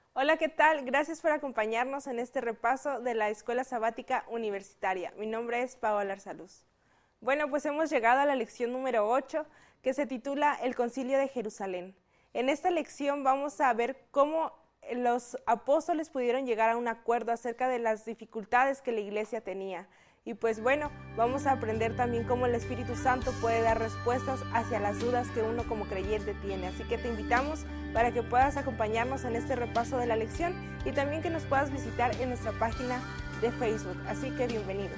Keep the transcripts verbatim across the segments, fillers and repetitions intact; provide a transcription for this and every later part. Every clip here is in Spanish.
Hola, ¿qué tal? Gracias por acompañarnos en este repaso de la Escuela Sabática Universitaria. Mi nombre es Paola Arsaluz. Bueno, pues hemos llegado a la lección número ocho, que se titula El Concilio de Jerusalén. En esta lección vamos a ver cómo los apóstoles pudieron llegar a un acuerdo acerca de las dificultades que la iglesia tenía. Y pues bueno, vamos a aprender también cómo el Espíritu Santo puede dar respuestas hacia las dudas que uno como creyente tiene. Así que te invitamos para que puedas acompañarnos en este repaso de la lección y también que nos puedas visitar en nuestra página de Facebook. Así que bienvenidos.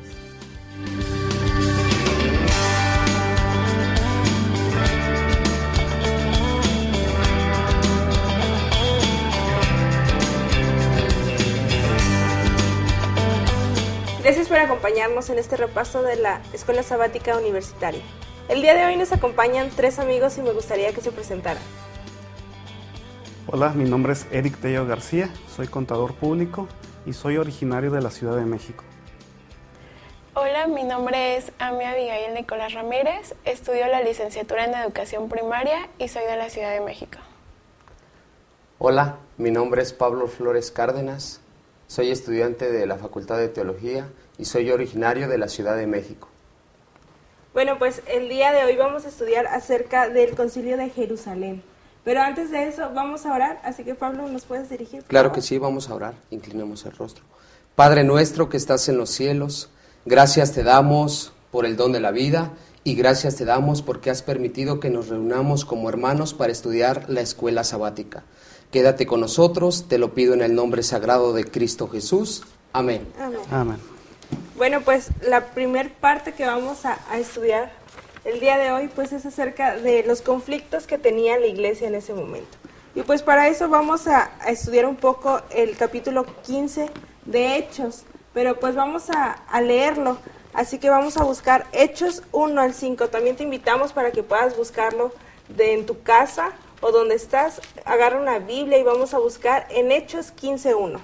Gracias por acompañarnos en este repaso de la Escuela Sabática Universitaria. El día de hoy nos acompañan tres amigos y me gustaría que se presentaran. Hola, mi nombre es Eric Tello García, soy contador público y soy originario de la Ciudad de México. Hola, mi nombre es Ami Abigail Nicolás Ramírez, estudio la licenciatura en Educación Primaria y soy de la Ciudad de México. Hola, mi nombre es Pablo Flores Cárdenas, soy estudiante de la Facultad de Teología y soy originario de la Ciudad de México. Bueno, pues el día de hoy vamos a estudiar acerca del Concilio de Jerusalén. Pero antes de eso vamos a orar, así que Pablo, ¿nos puedes dirigir? Claro que sí, vamos a orar, inclinemos el rostro. Padre nuestro que estás en los cielos, gracias te damos por el don de la vida y gracias te damos porque has permitido que nos reunamos como hermanos para estudiar la escuela sabática. Quédate con nosotros, te lo pido en el nombre sagrado de Cristo Jesús. Amén. Amén. Amén. Bueno, pues la primer parte que vamos a, a estudiar el día de hoy pues es acerca de los conflictos que tenía la iglesia en ese momento. Y pues para eso vamos a, a estudiar un poco el capítulo quince de Hechos, pero pues vamos a, a leerlo, así que vamos a buscar Hechos uno al cinco. También te invitamos para que puedas buscarlo de en tu casa o donde estás, agarra una Biblia y vamos a buscar en Hechos quince uno.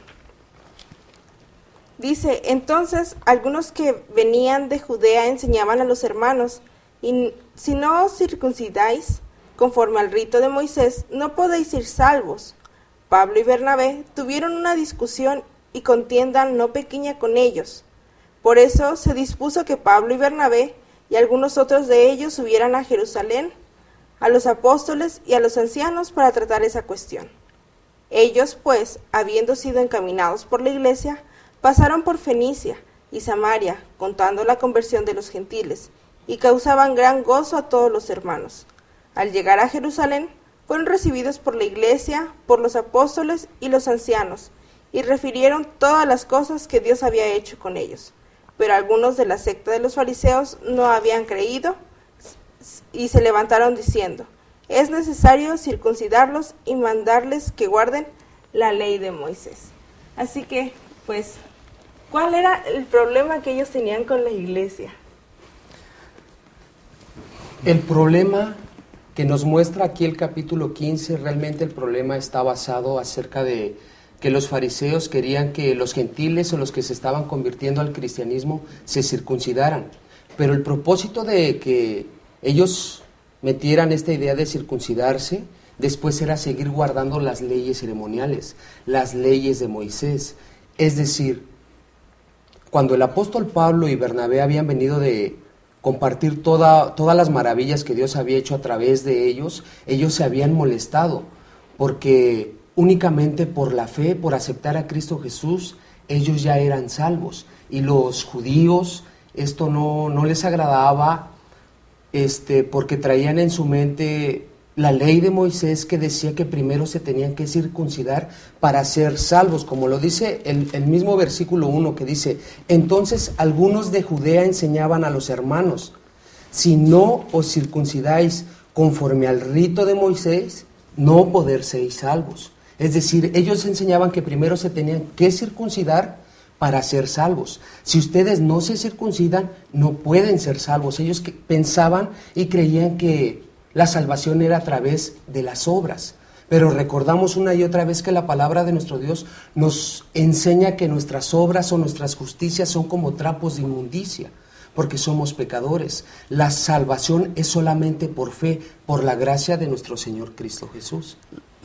Dice, entonces algunos que venían de Judea enseñaban a los hermanos, y si no os circuncidáis conforme al rito de Moisés, no podéis ser salvos. Pablo y Bernabé tuvieron una discusión y contienda no pequeña con ellos. Por eso se dispuso que Pablo y Bernabé y algunos otros de ellos subieran a Jerusalén, a los apóstoles y a los ancianos para tratar esa cuestión. Ellos, pues, habiendo sido encaminados por la iglesia, pasaron por Fenicia y Samaria, contando la conversión de los gentiles, y causaban gran gozo a todos los hermanos. Al llegar a Jerusalén, fueron recibidos por la iglesia, por los apóstoles y los ancianos, y refirieron todas las cosas que Dios había hecho con ellos. Pero algunos de la secta de los fariseos no habían creído, y se levantaron diciendo, es necesario circuncidarlos y mandarles que guarden la ley de Moisés. Así que, pues, ¿cuál era el problema que ellos tenían con la iglesia? El problema que nos muestra aquí el capítulo quince, realmente el problema está basado acerca de que los fariseos querían que los gentiles o los que se estaban convirtiendo al cristianismo se circuncidaran. Pero el propósito de que ellos metieran esta idea de circuncidarse, después era seguir guardando las leyes ceremoniales, las leyes de Moisés. Es decir, cuando el apóstol Pablo y Bernabé habían venido de compartir toda, todas las maravillas que Dios había hecho a través de ellos, ellos se habían molestado, porque únicamente por la fe, por aceptar a Cristo Jesús, ellos ya eran salvos. Y los judíos, esto no, no les agradaba, este, porque traían en su mente la ley de Moisés que decía que primero se tenían que circuncidar para ser salvos, como lo dice el, el mismo versículo uno que dice, entonces algunos de Judea enseñaban a los hermanos, si no os circuncidáis conforme al rito de Moisés, no poder seréis salvos. Es decir, ellos enseñaban que primero se tenían que circuncidar para ser salvos. Si ustedes no se circuncidan, no pueden ser salvos. Ellos que pensaban y creían que la salvación era a través de las obras. Pero recordamos una y otra vez que la palabra de nuestro Dios nos enseña que nuestras obras o nuestras justicias son como trapos de inmundicia, porque somos pecadores. La salvación es solamente por fe, por la gracia de nuestro Señor Cristo Jesús.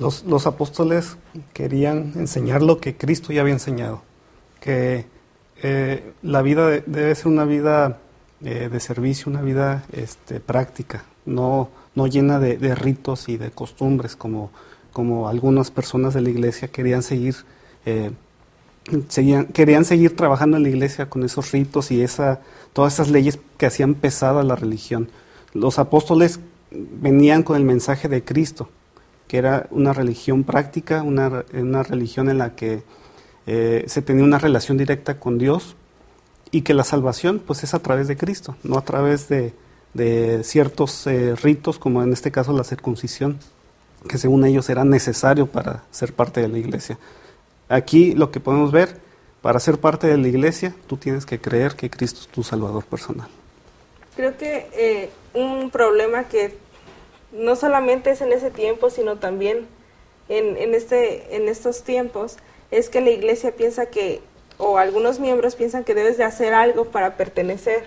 Los, los apóstoles querían enseñar lo que Cristo ya había enseñado, que eh, la vida de, debe ser una vida eh, de servicio, una vida este, práctica, no, no llena de, de ritos y de costumbres como, como algunas personas de la iglesia querían seguir, eh, seguían, querían seguir trabajando en la iglesia con esos ritos y esa, todas esas leyes que hacían pesada la religión. Los apóstoles venían con el mensaje de Cristo, que era una religión práctica, una, una religión en la que eh, se tenía una relación directa con Dios y que la salvación pues es a través de Cristo, no a través de, de ciertos eh, ritos, como en este caso la circuncisión, que según ellos era necesario para ser parte de la iglesia. Aquí lo que podemos ver, para ser parte de la iglesia, tú tienes que creer que Cristo es tu Salvador personal. Creo que eh, un problema que no solamente es en ese tiempo, sino también en, en, este, en estos tiempos, es que la iglesia piensa que, o algunos miembros piensan que debes de hacer algo para pertenecer.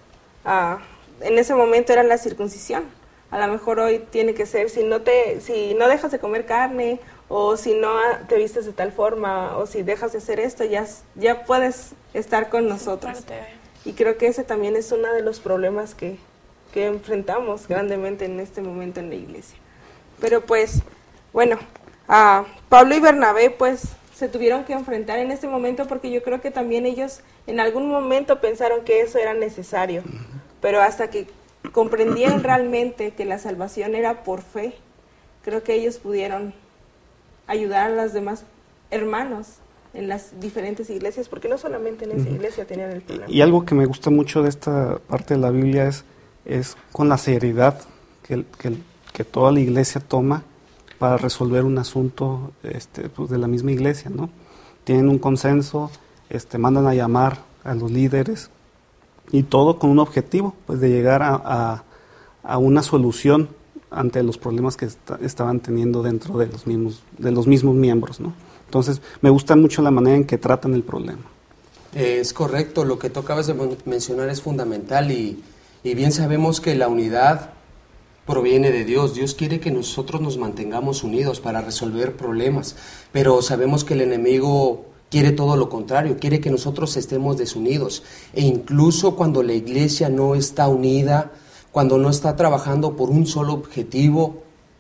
A, en ese momento era la circuncisión. A lo mejor hoy tiene que ser, si no, te, si no dejas de comer carne, o si no te vistes de tal forma, o si dejas de hacer esto, ya, ya puedes estar con nosotros. Y creo que ese también es uno de los problemas que, que enfrentamos grandemente en este momento en la iglesia. Pero pues, bueno, a Pablo y Bernabé pues se tuvieron que enfrentar en este momento porque yo creo que también ellos en algún momento pensaron que eso era necesario, pero hasta que comprendieron realmente que la salvación era por fe, creo que ellos pudieron ayudar a los demás hermanos en las diferentes iglesias, porque no solamente en esa iglesia tenían el problema. Y algo que me gusta mucho de esta parte de la Biblia es, es con la seriedad que, que, que toda la iglesia toma para resolver un asunto este, pues de la misma iglesia, ¿no? Tienen un consenso, este, mandan a llamar a los líderes y todo con un objetivo, pues de llegar a, a, a una solución ante los problemas que est- estaban teniendo dentro de los mismos, de los mismos miembros, ¿no? Entonces, me gusta mucho la manera en que tratan el problema. Es correcto, lo que tú acabas de mencionar es fundamental y, y bien sabemos que la unidad proviene de Dios. Dios quiere que nosotros nos mantengamos unidos para resolver problemas, pero sabemos que el enemigo quiere todo lo contrario, quiere que nosotros estemos desunidos. E incluso cuando la iglesia no está unida, cuando no está trabajando por un solo objetivo,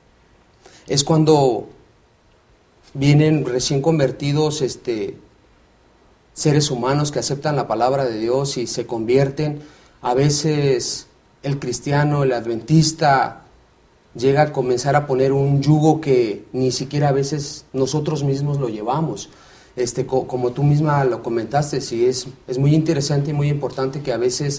es cuando vienen recién convertidos este, seres humanos que aceptan la palabra de Dios y se convierten. A veces el cristiano, el adventista, llega a comenzar a poner un yugo que ni siquiera a veces nosotros mismos lo llevamos. Este, co- como tú misma lo comentaste, sí, es, es muy interesante y muy importante que a veces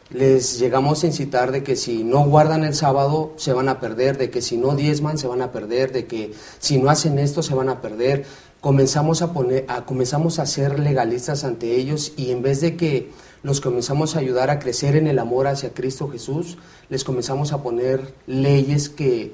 les llegamos a incitar de que si no guardan el sábado se van a perder, de que si no diezman se van a perder, de que si no hacen esto se van a perder. Comenzamos a poner, a, comenzamos a ser legalistas ante ellos y en vez de que los comenzamos a ayudar a crecer en el amor hacia Cristo Jesús, les comenzamos a poner leyes que,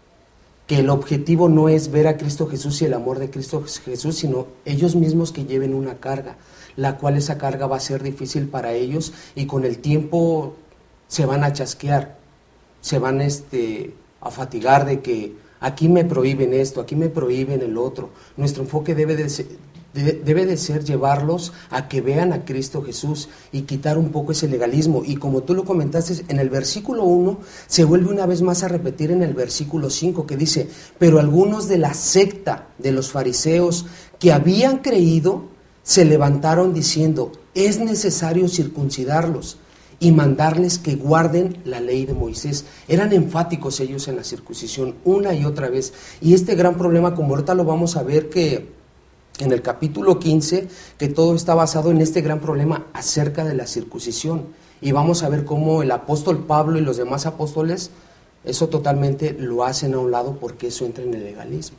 que el objetivo no es ver a Cristo Jesús y el amor de Cristo Jesús, sino ellos mismos que lleven una carga, la cual esa carga va a ser difícil para ellos y con el tiempo se van a chasquear, se van este, a fatigar de que aquí me prohíben esto, aquí me prohíben el otro. Nuestro enfoque debe de ser, de, debe de ser llevarlos a que vean a Cristo Jesús y quitar un poco ese legalismo. Y como tú lo comentaste, en el versículo uno se vuelve una vez más a repetir en el versículo cinco que dice, pero algunos de la secta de los fariseos que habían creído se levantaron diciendo, es necesario circuncidarlos y mandarles que guarden la ley de Moisés. Eran enfáticos ellos en la circuncisión una y otra vez. Y este gran problema, como ahorita lo vamos a ver que en el capítulo quince, que todo está basado en este gran problema acerca de la circuncisión. Y vamos a ver cómo el apóstol Pablo y los demás apóstoles, eso totalmente lo hacen a un lado porque eso entra en el legalismo.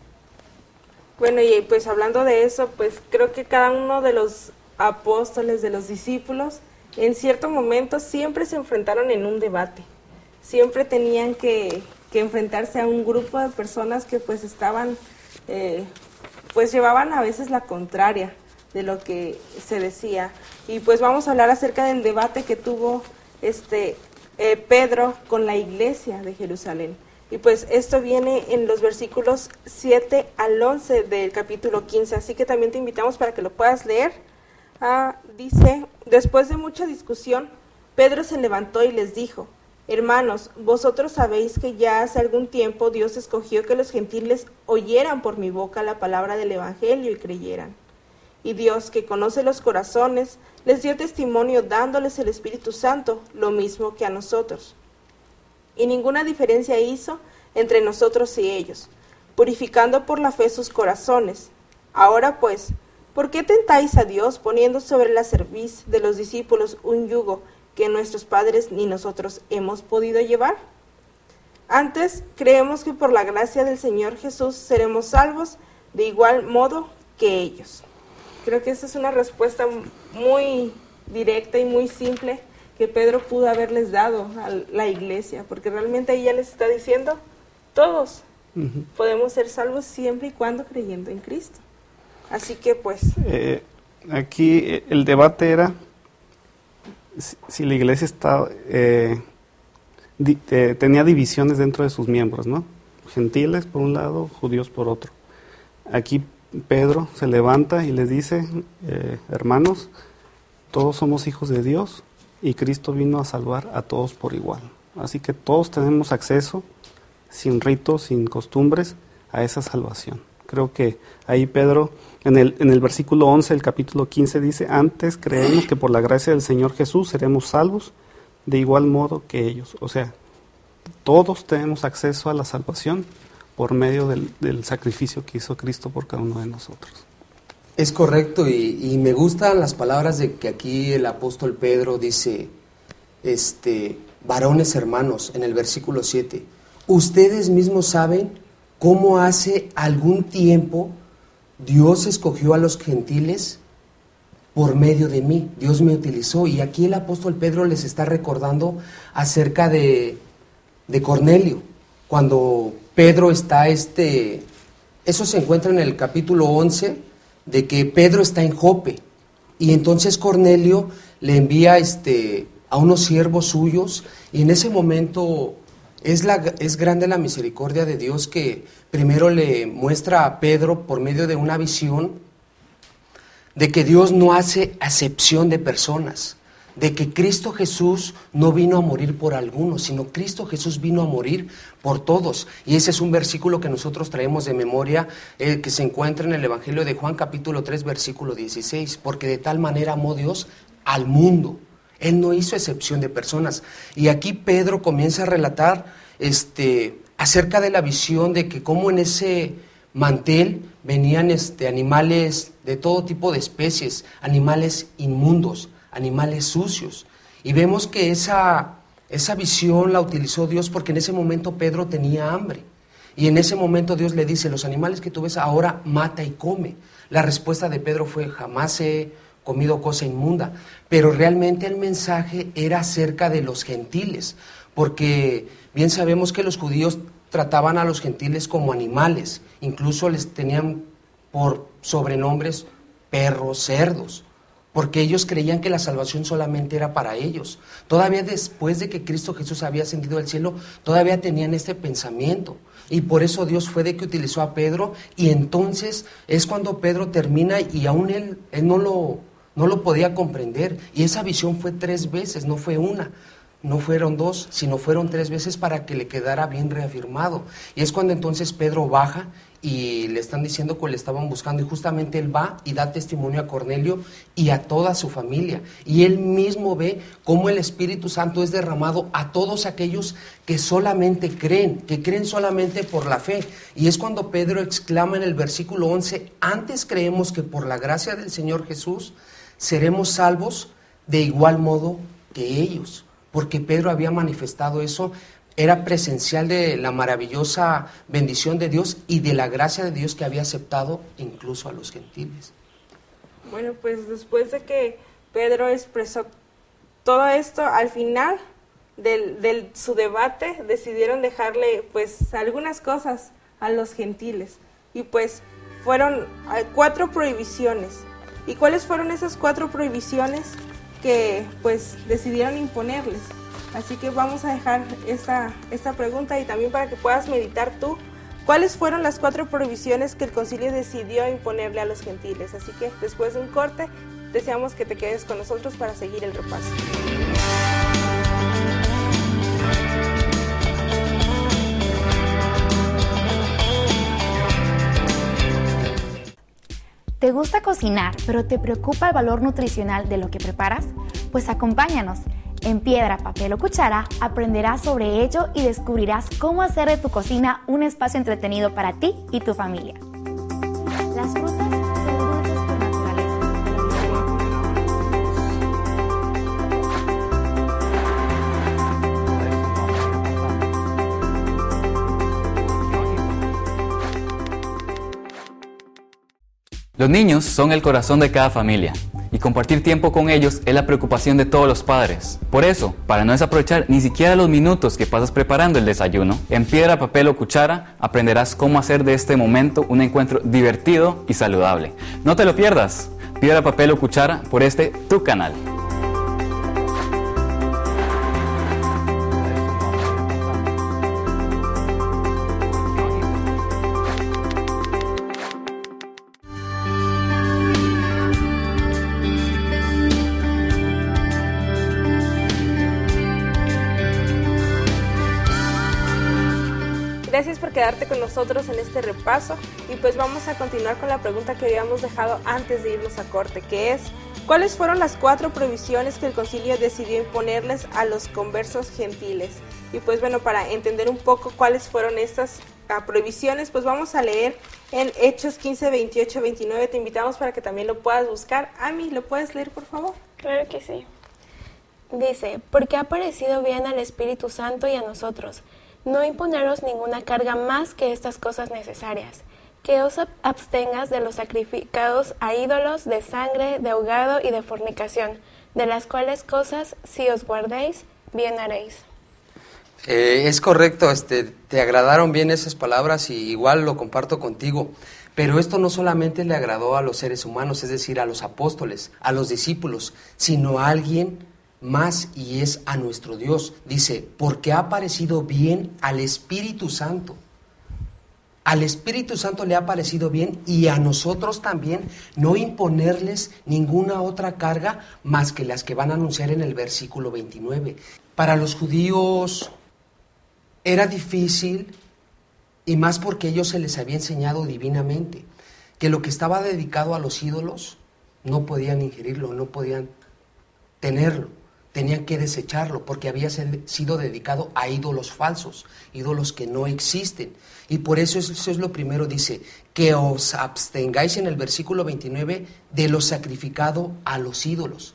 Bueno, y pues hablando de eso, pues creo que cada uno de los apóstoles, de los discípulos, en cierto momento siempre se enfrentaron en un debate. Siempre tenían que, que enfrentarse a un grupo de personas que pues estaban, eh, pues llevaban a veces la contraria de lo que se decía. Y pues vamos a hablar acerca del debate que tuvo este eh, Pedro con la iglesia de Jerusalén. Y pues esto viene en los versículos siete al once del capítulo quince, así que también te invitamos para que lo puedas leer. Ah, dice, después de mucha discusión, Pedro se levantó y les dijo, hermanos, vosotros sabéis que ya hace algún tiempo Dios escogió que los gentiles oyeran por mi boca la palabra del Evangelio y creyeran. Y Dios, que conoce los corazones, les dio testimonio dándoles el Espíritu Santo, lo mismo que a nosotros. Y ninguna diferencia hizo entre nosotros y ellos, purificando por la fe sus corazones. Ahora pues, ¿por qué tentáis a Dios poniendo sobre la cerviz de los discípulos un yugo que nuestros padres ni nosotros hemos podido llevar? Antes, creemos que por la gracia del Señor Jesús seremos salvos de igual modo que ellos. Creo que esa es una respuesta muy directa y muy simple que Pedro pudo haberles dado a la iglesia, porque realmente ella les está diciendo, todos uh-huh. podemos ser salvos siempre y cuando creyendo en Cristo. Así que pues... Eh, aquí el debate era si, si la iglesia estaba, eh, di, eh, tenía divisiones dentro de sus miembros, ¿no? Gentiles por un lado, judíos por otro. Aquí Pedro se levanta y les dice, eh, hermanos, todos somos hijos de Dios, y Cristo vino a salvar a todos por igual. Así que todos tenemos acceso, sin ritos, sin costumbres, a esa salvación. Creo que ahí Pedro, en el, en el versículo once del capítulo quince dice, antes creemos que por la gracia del Señor Jesús seremos salvos de igual modo que ellos. O sea, todos tenemos acceso a la salvación por medio del, del sacrificio que hizo Cristo por cada uno de nosotros. Es correcto, y, y me gustan las palabras de que aquí el apóstol Pedro dice, este, varones hermanos, en el versículo siete, ustedes mismos saben cómo hace algún tiempo Dios escogió a los gentiles por medio de mí, Dios me utilizó, y aquí el apóstol Pedro les está recordando acerca de, de Cornelio, cuando Pedro está, este, eso se encuentra en el capítulo once, de que Pedro está en Jope, y entonces Cornelio le envía este, a unos siervos suyos, y en ese momento es, la, es grande la misericordia de Dios que primero le muestra a Pedro por medio de una visión de que Dios no hace acepción de personas, de que Cristo Jesús no vino a morir por algunos, sino Cristo Jesús vino a morir por todos. Y ese es un versículo que nosotros traemos de memoria, eh, que se encuentra en el Evangelio de Juan capítulo tres, versículo dieciséis, porque de tal manera amó Dios al mundo. Él no hizo excepción de personas. Y aquí Pedro comienza a relatar este, acerca de la visión de que cómo en ese mantel venían este, animales de todo tipo de especies, animales inmundos, animales sucios. Y vemos que esa, esa visión la utilizó Dios porque en ese momento Pedro tenía hambre. Y en ese momento Dios le dice, los animales que tú ves ahora mata y come. La respuesta de Pedro fue, jamás he comido cosa inmunda. Pero realmente el mensaje era acerca de los gentiles, porque bien sabemos que los judíos trataban a los gentiles como animales, incluso les tenían por sobrenombres perros, cerdos, porque ellos creían que la salvación solamente era para ellos. Todavía después de que Cristo Jesús había ascendido al cielo, todavía tenían este pensamiento. Y por eso Dios fue de que utilizó a Pedro, y entonces es cuando Pedro termina y aún él, él no, lo, no lo podía comprender. Y esa visión fue tres veces, no fue una. No fueron dos, sino fueron tres veces para que le quedara bien reafirmado. Y es cuando entonces Pedro baja y le están diciendo que le estaban buscando, y justamente él va y da testimonio a Cornelio y a toda su familia. Y él mismo ve cómo el Espíritu Santo es derramado a todos aquellos que solamente creen, que creen solamente por la fe. Y es cuando Pedro exclama en el versículo once, antes creemos que por la gracia del Señor Jesús seremos salvos de igual modo que ellos. Porque Pedro había manifestado eso, era presencial de la maravillosa bendición de Dios y de la gracia de Dios que había aceptado incluso a los gentiles. Bueno, pues después de que Pedro expresó todo esto, al final de del, su debate decidieron dejarle pues algunas cosas a los gentiles, y pues fueron cuatro prohibiciones. ¿Y cuáles fueron esas cuatro prohibiciones que pues decidieron imponerles? Así que vamos a dejar esta, esta pregunta y también para que puedas meditar tú. ¿Cuáles fueron las cuatro prohibiciones que el concilio decidió imponerle a los gentiles? Así que después de un corte, deseamos que te quedes con nosotros para seguir el repaso. ¿Te gusta cocinar, pero te preocupa el valor nutricional de lo que preparas? Pues acompáñanos. En Piedra, Papel o Cuchara aprenderás sobre ello y descubrirás cómo hacer de tu cocina un espacio entretenido para ti y tu familia. Las frutas son dulces por naturaleza. Los niños son el corazón de cada familia y compartir tiempo con ellos es la preocupación de todos los padres. Por eso, para no desaprovechar ni siquiera los minutos que pasas preparando el desayuno, en Piedra, Papel o Cuchara aprenderás cómo hacer de este momento un encuentro divertido y saludable. No te lo pierdas, Piedra, Papel o Cuchara por este tu canal. Gracias por quedarte con nosotros en este repaso y pues vamos a continuar con la pregunta que habíamos dejado antes de irnos a corte, que es ¿cuáles fueron las cuatro prohibiciones que el concilio decidió imponerles a los conversos gentiles? Y pues bueno, para entender un poco cuáles fueron estas uh, prohibiciones, pues vamos a leer en Hechos quince, veintiocho, veintinueve, te invitamos para que también lo puedas buscar. Ami, ¿lo puedes leer por favor? Claro que sí. Dice, porque ha parecido bien al Espíritu Santo y a nosotros no imponeros ninguna carga más que estas cosas necesarias, que os abstengas de los sacrificados a ídolos, de sangre, de ahogado y de fornicación, de las cuales cosas, si os guardéis, bien haréis. Eh, es correcto, este, te agradaron bien esas palabras y igual lo comparto contigo, pero esto no solamente le agradó a los seres humanos, es decir, a los apóstoles, a los discípulos, sino a alguien más y es a nuestro Dios. Dice, porque ha parecido bien al Espíritu Santo. Al Espíritu Santo le ha parecido bien y a nosotros también no imponerles ninguna otra carga más que las que van a anunciar en el versículo veintinueve. Para los judíos era difícil y más porque ellos se les había enseñado divinamente que lo que estaba dedicado a los ídolos no podían ingerirlo, no podían tenerlo. Tenían que desecharlo porque había sido dedicado a ídolos falsos, ídolos que no existen. Y por eso eso es lo primero, dice, que os abstengáis en el versículo veintinueve de lo sacrificado a los ídolos.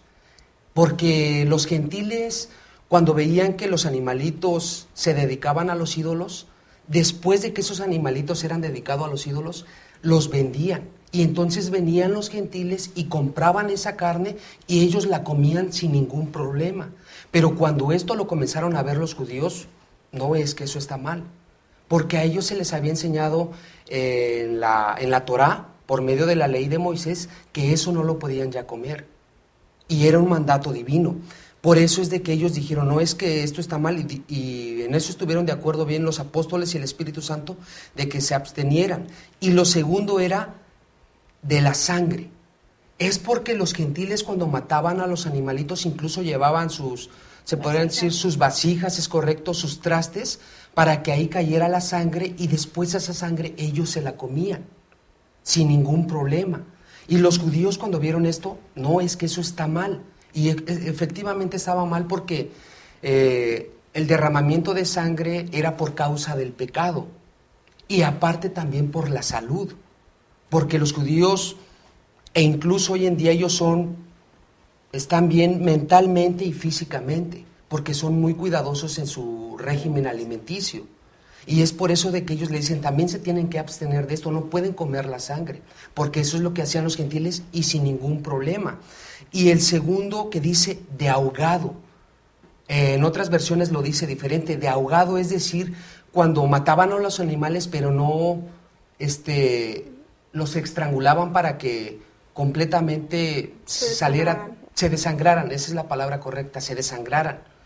Porque los gentiles, cuando veían que los animalitos se dedicaban a los ídolos, después de que esos animalitos eran dedicados a los ídolos, los vendían. Y entonces venían los gentiles y compraban esa carne y ellos la comían sin ningún problema. Pero cuando esto lo comenzaron a ver los judíos, no es que eso está mal, porque a ellos se les había enseñado eh, en la, en la Torá, por medio de la ley de Moisés, que eso no lo podían ya comer. Y era un mandato divino. Por eso es de que ellos dijeron, no, es que esto está mal, y, y en eso estuvieron de acuerdo bien los apóstoles y el Espíritu Santo, de que se abstenieran. Y lo segundo era de la sangre. Es porque los gentiles cuando mataban a los animalitos incluso llevaban sus, se podrían decir sus vasijas, es correcto, sus trastes, para que ahí cayera la sangre y después esa sangre ellos se la comían, sin ningún problema. Y los judíos cuando vieron esto, no, es que eso está mal. Y e- efectivamente estaba mal porque eh, el derramamiento de sangre era por causa del pecado y aparte también por la salud. Porque los judíos, e incluso hoy en día ellos son, están bien mentalmente y físicamente, porque son muy cuidadosos en su régimen alimenticio. Y es por eso de que ellos le dicen, también se tienen que abstener de esto, no pueden comer la sangre, porque eso es lo que hacían los gentiles y sin ningún problema. Y el segundo que dice de ahogado, eh, en otras versiones lo dice diferente, de ahogado es decir, cuando mataban a los animales, pero no, este... los estrangulaban para que completamente se salieran, se desangraran, esa es la palabra correcta, se desangraran.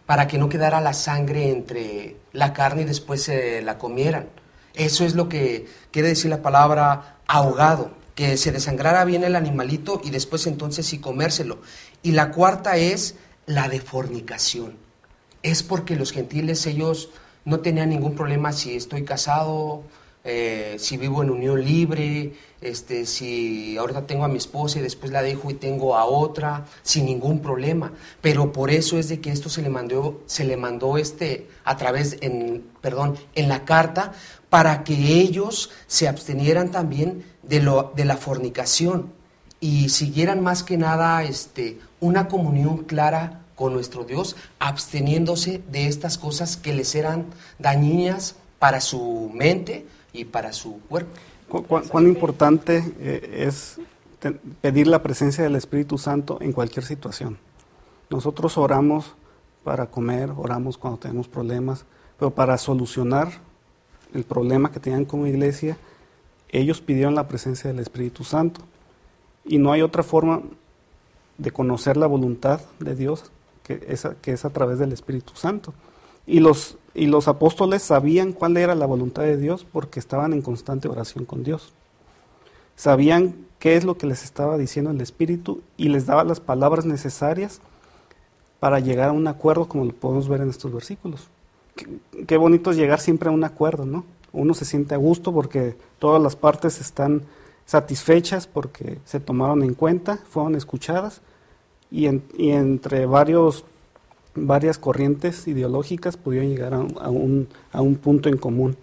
para que no quedara la sangre entre la carne y después se la comieran. Eso es lo que quiere decir la palabra ahogado, que se desangrara bien el animalito y después entonces sí comérselo. Y la cuarta es la de fornicación. Es porque los gentiles, ellos no tenían ningún problema si estoy casado, eh, si vivo en unión libre, este, si ahorita tengo a mi esposa y después la dejo y tengo a otra, sin ningún problema. Pero por eso es de que esto se le mandó, se le mandó este, a través, en, perdón, en la carta, para que ellos se abstenieran también de, lo, de la fornicación y siguieran más que nada este, una comunión clara con nuestro Dios, absteniéndose de estas cosas que les eran dañinas para su mente y para su cuerpo. ¿Cu cu ¿Cuán importante eh, es pedir la presencia del Espíritu Santo en cualquier situación? Nosotros oramos para comer, oramos cuando tenemos problemas, pero para solucionar el problema que tenían como iglesia, ellos pidieron la presencia del Espíritu Santo. Y no hay otra forma de conocer la voluntad de Dios que es a, que es a través del Espíritu Santo. Y los, y los apóstoles sabían cuál era la voluntad de Dios porque estaban en constante oración con Dios. Sabían qué es lo que les estaba diciendo el Espíritu y les daba las palabras necesarias para llegar a un acuerdo, como lo podemos ver en estos versículos. Qué, qué bonito es llegar siempre a un acuerdo, ¿no? Uno se siente a gusto porque todas las partes están satisfechas porque se tomaron en cuenta, fueron escuchadas, y, en, y entre varios, varias corrientes ideológicas pudieron llegar a, a, un, a un punto en común.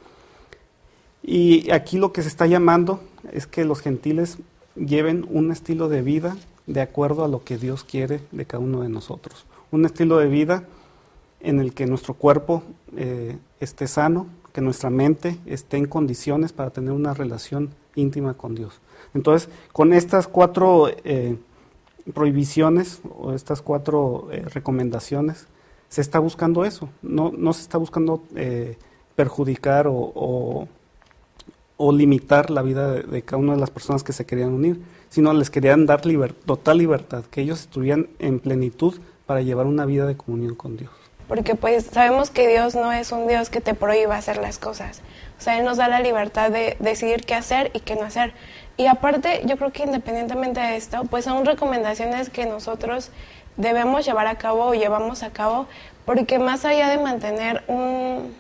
Y aquí lo que se está llamando es que los gentiles lleven un estilo de vida de acuerdo a lo que Dios quiere de cada uno de nosotros. Un estilo de vida en el que nuestro cuerpo eh, esté sano, que nuestra mente esté en condiciones para tener una relación íntima con Dios. Entonces, con estas cuatro eh, prohibiciones o estas cuatro eh, recomendaciones, se está buscando eso. No, no se está buscando eh, perjudicar o, o, o limitar la vida de, de cada una de las personas que se querían unir, sino les querían dar liber, total libertad, que ellos estuvieran en plenitud para llevar una vida de comunión con Dios. Porque pues sabemos que Dios no es un Dios que te prohíba hacer las cosas. O sea, Él nos da la libertad de decidir qué hacer y qué no hacer. Y aparte, yo creo que independientemente de esto, pues son recomendaciones que nosotros debemos llevar a cabo o llevamos a cabo, porque más allá de mantener un,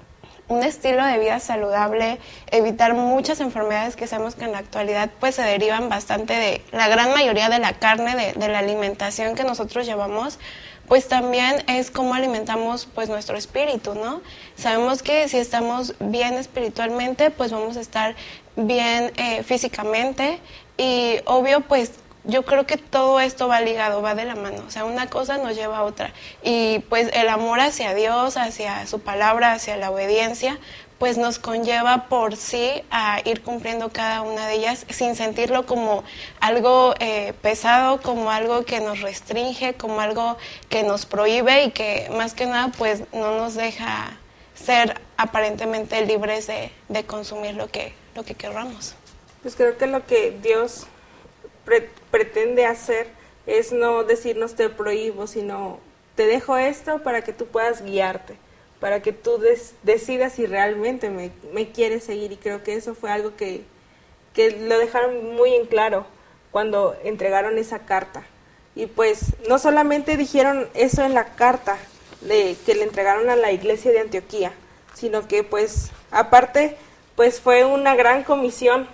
un estilo de vida saludable, evitar muchas enfermedades que sabemos que en la actualidad pues se derivan bastante de la gran mayoría de la carne, de, de la alimentación que nosotros llevamos, pues también es cómo alimentamos pues nuestro espíritu, ¿no? Sabemos que si estamos bien espiritualmente, pues vamos a estar bien eh, físicamente y obvio pues yo creo que todo esto va ligado, va de la mano, o sea, una cosa nos lleva a otra y pues el amor hacia Dios, hacia su palabra, hacia la obediencia, pues nos conlleva por sí a ir cumpliendo cada una de ellas sin sentirlo como algo eh, pesado, como algo que nos restringe, como algo que nos prohíbe y que más que nada pues no nos deja ser aparentemente libres de, de consumir lo que, lo que querramos. Pues creo que lo que Dios pre- pretende hacer es no decirnos te prohíbo, sino te dejo esto para que tú puedas guiarte, para que tú des, decidas si realmente me, me quieres seguir. Y creo que eso fue algo que, que lo dejaron muy en claro cuando entregaron esa carta. Y pues no solamente dijeron eso en la carta de, que le entregaron a la iglesia de Antioquía, sino que pues aparte pues fue una gran comisión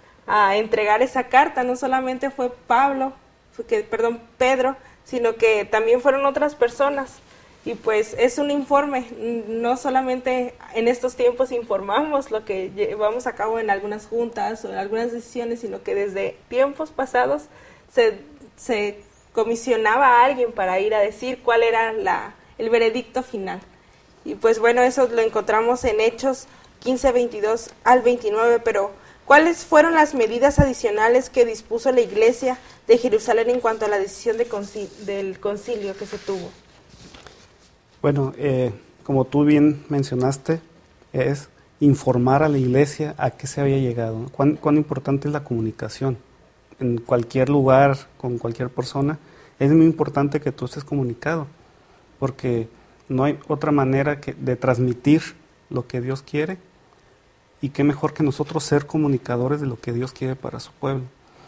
a entregar esa carta. No solamente fue Pablo, fue que, perdón, Pedro, sino que también fueron otras personas. Y pues es un informe, no solamente en estos tiempos informamos lo que llevamos a cabo en algunas juntas o en algunas decisiones, sino que desde tiempos pasados se, se comisionaba a alguien para ir a decir cuál era la, el veredicto final. Y pues bueno, eso lo encontramos en Hechos quince, veintidós al veintinueve, pero ¿cuáles fueron las medidas adicionales que dispuso la iglesia de Jerusalén en cuanto a la decisión de concil- del concilio que se tuvo? Bueno, eh, como tú bien mencionaste, es informar a la iglesia a qué se había llegado. Cuán, cuán importante es la comunicación. En cualquier lugar, con cualquier persona, es muy importante que tú estés comunicado, porque No hay otra manera que, de transmitir lo que Dios quiere, y qué mejor que nosotros ser comunicadores de lo que Dios quiere para su pueblo.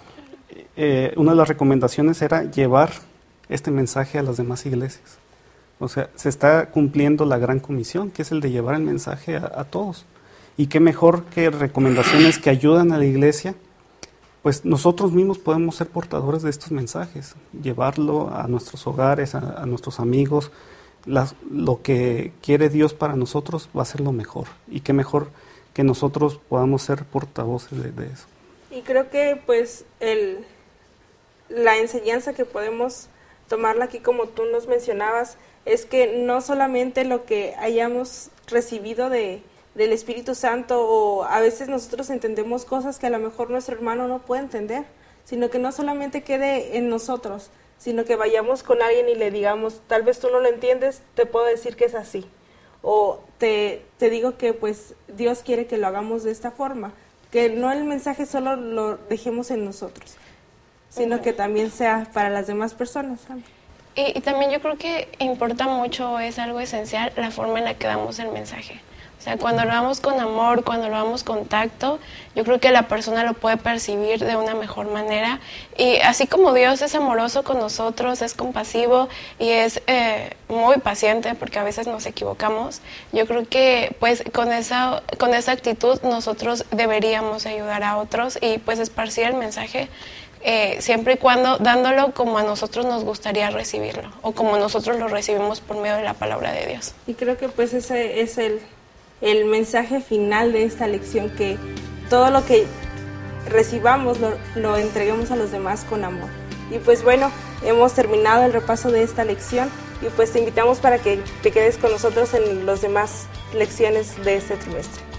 Eh, una de las recomendaciones era llevar este mensaje a las demás iglesias. O sea, se está cumpliendo la gran comisión, que es el de llevar el mensaje a, a todos. Y qué mejor que recomendaciones que ayudan a la iglesia, pues nosotros mismos podemos ser portadores de estos mensajes, llevarlo a nuestros hogares, a, a nuestros amigos. Las, lo que quiere Dios para nosotros va a ser lo mejor. Y qué mejor que nosotros podamos ser portavoces de, de eso. Y creo que pues el, la enseñanza que podemos tomarla aquí, como tú nos mencionabas, es que no solamente lo que hayamos recibido de, del Espíritu Santo, o a veces nosotros entendemos cosas que a lo mejor nuestro hermano no puede entender, sino que no solamente quede en nosotros, sino que vayamos con alguien y le digamos, tal vez tú no lo entiendes, te puedo decir que es así. O te, te digo que pues Dios quiere que lo hagamos de esta forma, que no el mensaje solo lo dejemos en nosotros, sino uh-huh. que también sea para las demás personas. Y, y también yo creo que importa mucho, es algo esencial, la forma en la que damos el mensaje. O sea, cuando lo damos con amor, cuando lo damos con tacto, yo creo que la persona lo puede percibir de una mejor manera. Y así como Dios es amoroso con nosotros, es compasivo y es eh, muy paciente, porque a veces nos equivocamos, yo creo que pues con esa, con esa actitud nosotros deberíamos ayudar a otros y pues esparcir el mensaje, eh, siempre y cuando dándolo como a nosotros nos gustaría recibirlo, o como nosotros lo recibimos por medio de la palabra de Dios. Y creo que pues ese es el... el mensaje final de esta lección, que todo lo que recibamos lo, lo entreguemos a los demás con amor. Y pues bueno, hemos terminado el repaso de esta lección y pues te invitamos para que te quedes con nosotros en las demás lecciones de este trimestre.